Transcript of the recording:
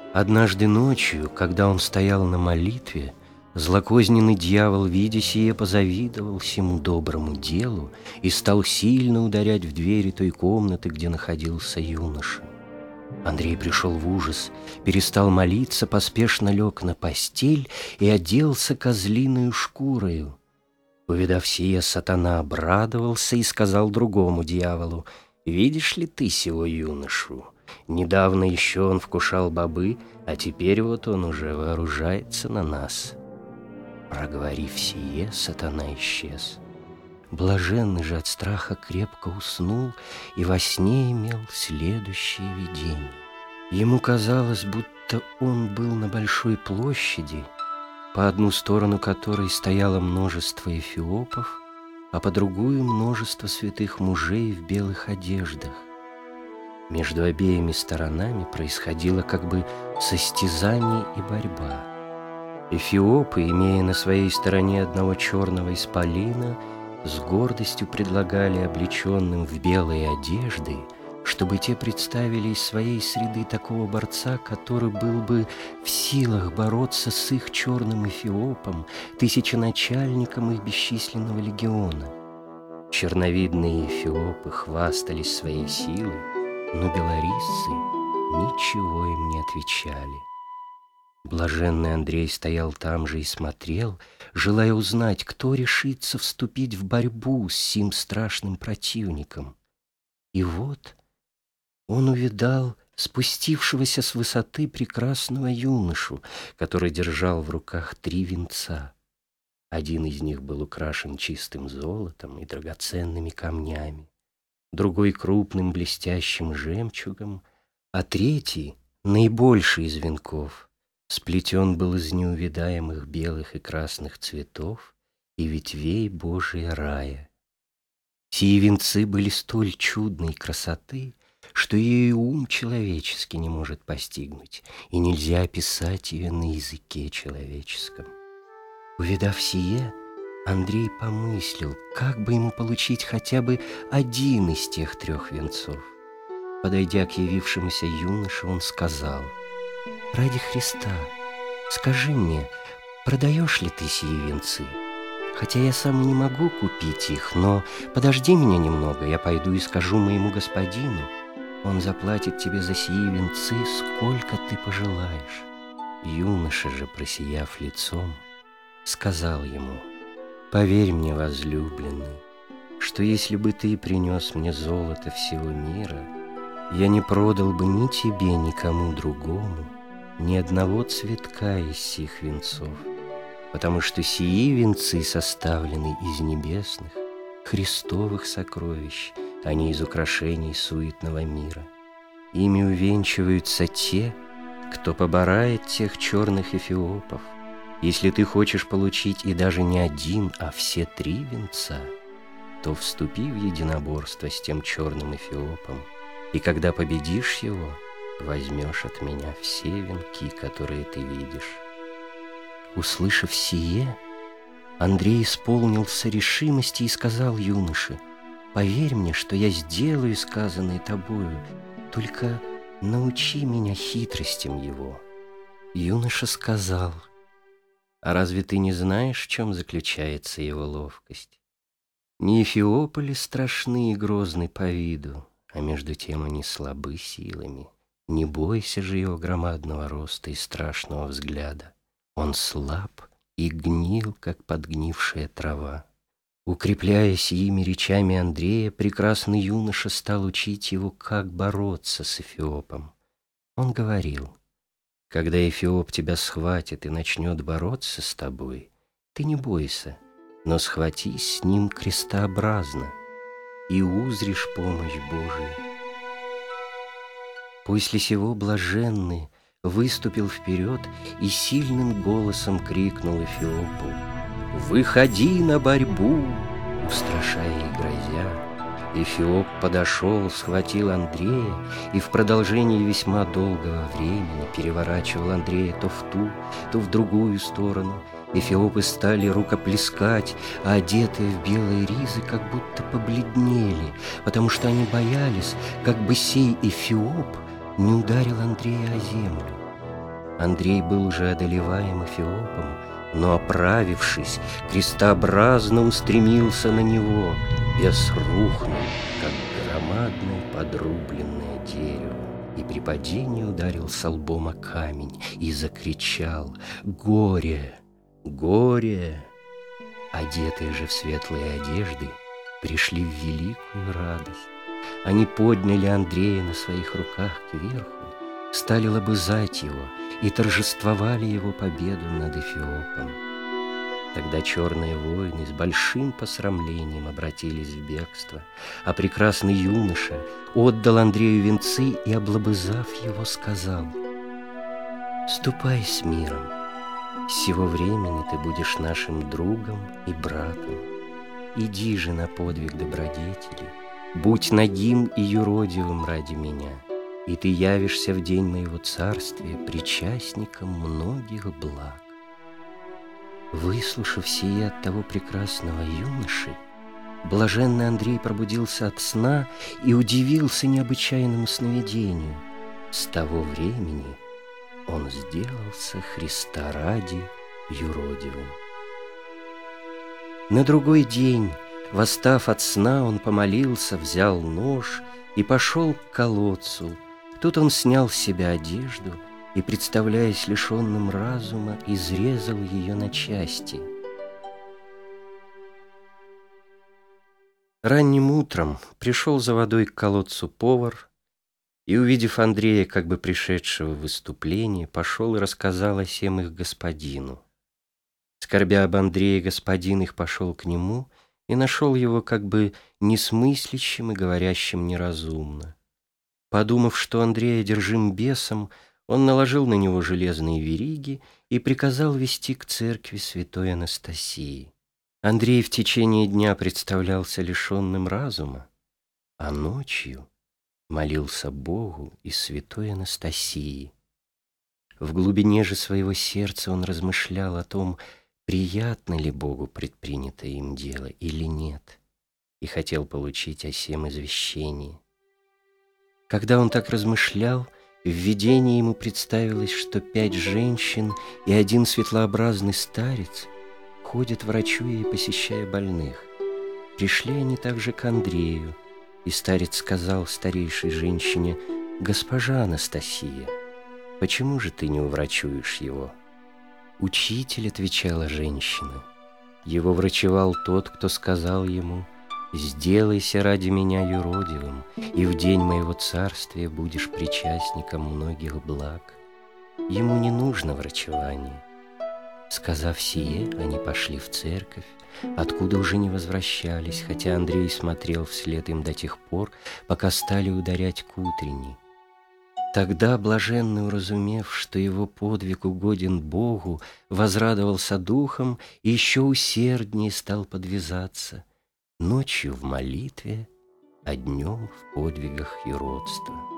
Однажды ночью, когда он стоял на молитве, злокозненный дьявол, видя сие, позавидовал сему доброму делу и стал сильно ударять в двери той комнаты, где находился юноша. Андрей пришел в ужас, перестал молиться, поспешно лег на постель и оделся козлиную шкурою. Увидав сие, сатана обрадовался и сказал другому дьяволу: «Видишь ли ты сего юношу? Недавно еще он вкушал бобы, а теперь вот он уже вооружается на нас». Проговорив сие, сатана исчез. Блаженный же от страха крепко уснул и во сне имел следующее видение. Ему казалось, будто он был на большой площади, по одну сторону которой стояло множество эфиопов, а по другую множество святых мужей в белых одеждах. Между обеими сторонами происходило как бы состязание и борьба. Эфиопы, имея на своей стороне одного черного исполина, с гордостью предлагали облеченным в белые одежды, чтобы те представили из своей среды такого борца, который был бы в силах бороться с их черным эфиопом, тысяченачальником их бесчисленного легиона. Черновидные эфиопы хвастались своей силой, но белорисцы ничего им не отвечали. Блаженный Андрей стоял там же и смотрел, желая узнать, кто решится вступить в борьбу с сим страшным противником. И вот он увидал спустившегося с высоты прекрасного юношу, который держал в руках 3 венца. Один из них был украшен чистым золотом и драгоценными камнями, другой — крупным блестящим жемчугом, а третий, наибольший из венков, сплетен был из неувидаемых белых и красных цветов и ветвей Божия рая. Сии венцы были столь чудной красоты, что ее и ум человеческий не может постигнуть, и нельзя описать ее на языке человеческом. Увидав сие, Андрей помыслил, как бы ему получить хотя бы один из тех 3 венцов. Подойдя к явившемуся юноше, он сказал: «Ради Христа, скажи мне, продаешь ли ты сии венцы? Хотя я сам не могу купить их, но подожди меня немного, я пойду и скажу моему господину. Он заплатит тебе за сии венцы, сколько ты пожелаешь». Юноша же, просияв лицом, сказал ему: «Поверь мне, возлюбленный, что если бы ты принес мне золото всего мира, я не продал бы ни тебе, ни кому другому ни одного цветка из сих венцов, потому что сии венцы составлены из небесных, Христовых сокровищ, а не из украшений суетного мира. Ими увенчиваются те, кто поборает тех черных эфиопов. Если ты хочешь получить и даже не один, а все 3 венца, то вступи в единоборство с тем черным эфиопом, и когда победишь его, возьмешь от меня все венки, которые ты видишь». Услышав сие, Андрей исполнился решимости и сказал юноше: «Поверь мне, что я сделаю сказанное тобою, только научи меня хитростям его». Юноша сказал: «А разве ты не знаешь, в чем заключается его ловкость? Не эфиопы ли страшны и грозны по виду, а между тем они слабы силами? Не бойся же его громадного роста и страшного взгляда. Он слаб и гнил, как подгнившая трава». Укрепляясь сими речами Андрея, прекрасный юноша стал учить его, как бороться с эфиопом. Он говорил: «Когда эфиоп тебя схватит и начнет бороться с тобой, ты не бойся, но схватись с ним крестообразно, и узришь помощь Божию». После сего блаженный выступил вперед и сильным голосом крикнул эфиопу: «Выходи на борьбу!» Устрашая и грозя, эфиоп подошел, схватил Андрея и в продолжении весьма долгого времени переворачивал Андрея то в ту, то в другую сторону. Эфиопы стали рукоплескать, а одетые в белые ризы как будто побледнели, потому что они боялись, как бы сей эфиоп не ударил Андрея о землю. Андрей был уже одолеваем Эфиопом, но, оправившись, крестообразно устремился на него. Вес рухнул, как громадное подрубленное дерево, и при падении ударился лбом о камень и закричал: «Горе! Горе!» Одетые же в светлые одежды пришли в великую радость. Они подняли Андрея на своих руках кверху, стали лобызать его и торжествовали его победу над Эфиопом. Тогда черные воины с большим посрамлением обратились в бегство, а прекрасный юноша отдал Андрею венцы и, облобызав его, сказал: «Ступай с миром, с сего времени ты будешь нашим другом и братом. Иди же на подвиг добродетели, будь нагим и юродивым ради меня, и ты явишься в день моего царствия причастником многих благ». Выслушав сие от того прекрасного юноши, блаженный Андрей пробудился от сна и удивился необычайному сновидению. С того времени он сделался Христа ради юродивым. На другой день, восстав от сна, он помолился, взял нож и пошел к колодцу. Тут он снял с себя одежду и, представляясь лишенным разума, изрезал ее на части. Ранним утром пришел за водой к колодцу повар и, увидев Андрея, как бы пришедшего в выступление, пошел и рассказал о сем их господину. Скорбя об Андрее, господин их пошел к нему и нашел его как бы несмыслящим и говорящим неразумно. Подумав, что Андрей одержим бесом, он наложил на него железные вериги и приказал вести к церкви святой Анастасии. Андрей в течение дня представлялся лишенным разума, а ночью молился Богу и святой Анастасии. В глубине же своего сердца он размышлял о том, приятно ли Богу предпринятое им дело или нет, и хотел получить о сем извещение. Когда он так размышлял, в видении ему представилось, что 5 женщин и 1 светлообразный старец ходят, врачуя и посещая больных. Пришли они также к Андрею, и старец сказал старейшей женщине: «Госпожа Анастасия, почему же ты не уврачуешь его?» «Учитель», — отвечала женщина, — «его врачевал тот, кто сказал ему: сделайся ради меня юродивым, и в день моего царствия будешь причастником многих благ. Ему не нужно врачевание». Сказав сие, они пошли в церковь, откуда уже не возвращались, хотя Андрей смотрел вслед им до тех пор, пока стали ударять к утренней. Тогда блаженный, уразумев, что его подвиг угоден Богу, возрадовался духом и еще усерднее стал подвязаться, ночью в молитве, а днем в подвигах юродства.